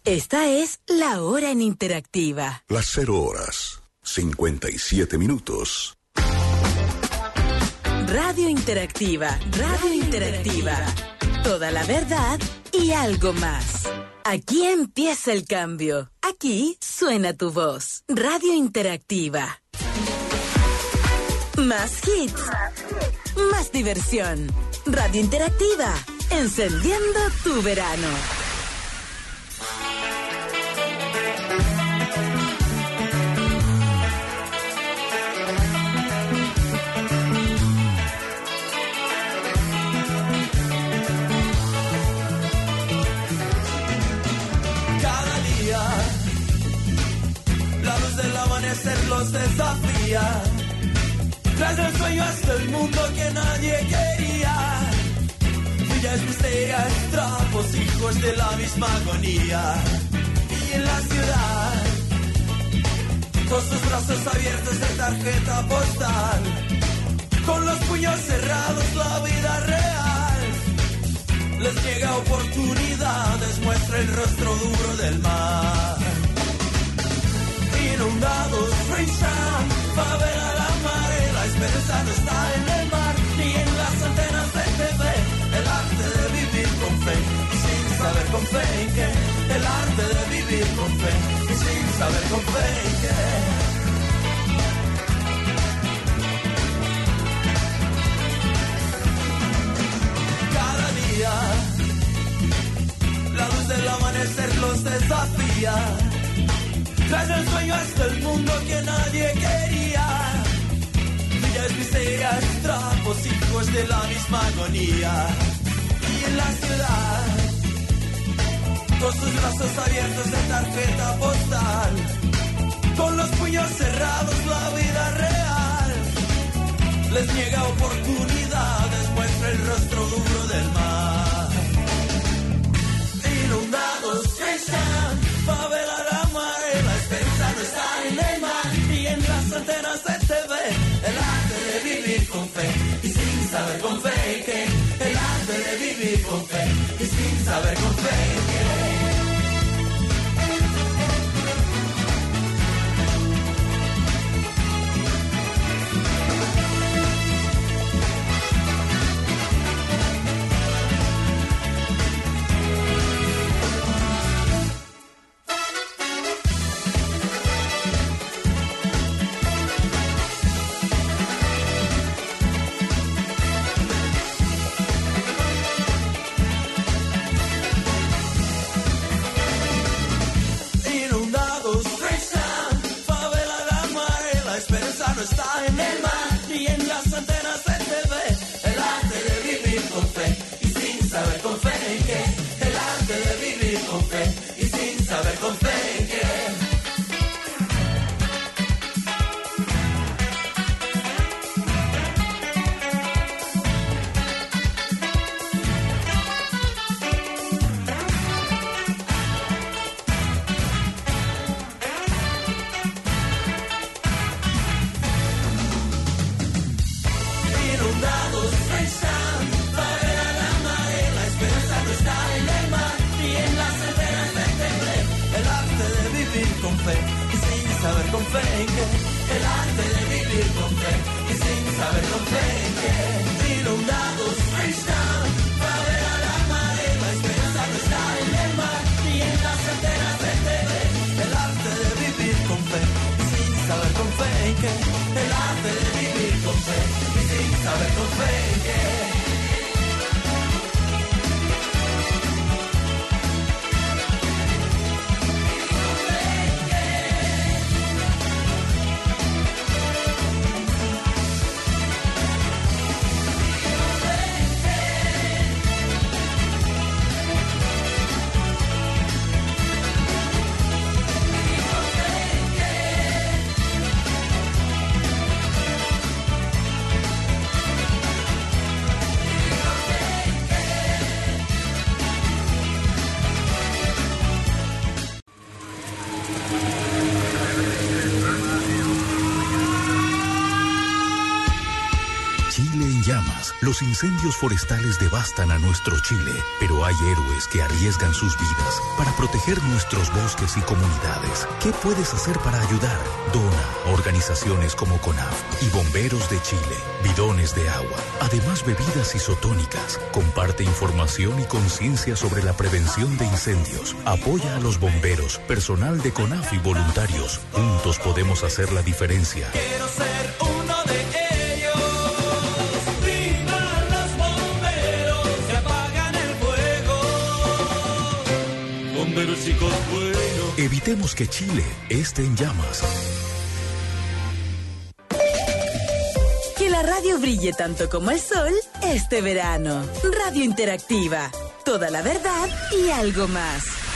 Esta es La Hora en Interactiva. Las 0 horas, 57 minutos. Radio Interactiva, Radio Interactiva. Toda la verdad y algo más. Aquí empieza el cambio. Aquí suena tu voz. Radio Interactiva. Más hits. Más diversión. Radio Interactiva. Encendiendo tu verano. Los desafía, tras el sueño hasta el mundo que nadie quería. Villas misterias, trapos, hijos de la misma agonía. Y en la ciudad, con sus brazos abiertos de tarjeta postal, con los puños cerrados la vida real les niega oportunidades, muestra el rostro duro del mar. Inundados, Freestyle, favela la mare, la esperanza no está en el mar, ni en las antenas de TV, el arte de vivir con fe, y sin saber con fe en qué, el arte de vivir con fe, y sin saber con fe en qué. Cada día, la luz del amanecer los desafía, tras el sueño hasta el mundo que nadie quería. Villas miserias, trapos, hijos de la misma agonía. Y en la ciudad, con sus brazos abiertos de tarjeta postal, con los puños cerrados la vida real les niega oportunidades, muestra el rostro duro del mar. Inundados, están, favela la mare, la esperanza no está en el mar, y en las antenas de TV, el arte de vivir con fe, y sin saber con fe que, el arte de vivir con fe, y sin saber con fe que. llamas, los incendios forestales devastan a nuestro Chile, pero hay héroes que arriesgan sus vidas para proteger nuestros bosques y comunidades. ¿Qué puedes hacer para ayudar? Dona a organizaciones como CONAF y Bomberos de Chile, bidones de agua, además bebidas isotónicas. Comparte información y conciencia sobre la prevención de incendios. Apoya a los bomberos, personal de CONAF y voluntarios. Juntos podemos hacer la diferencia. Quiero ser uno de ellos. ¡Viva los bomberos que apagan el fuego! Bomberos chicos buenos. Evitemos que Chile esté en llamas. Que la radio brille tanto como el sol este verano. Radio Interactiva. Toda la verdad y algo más.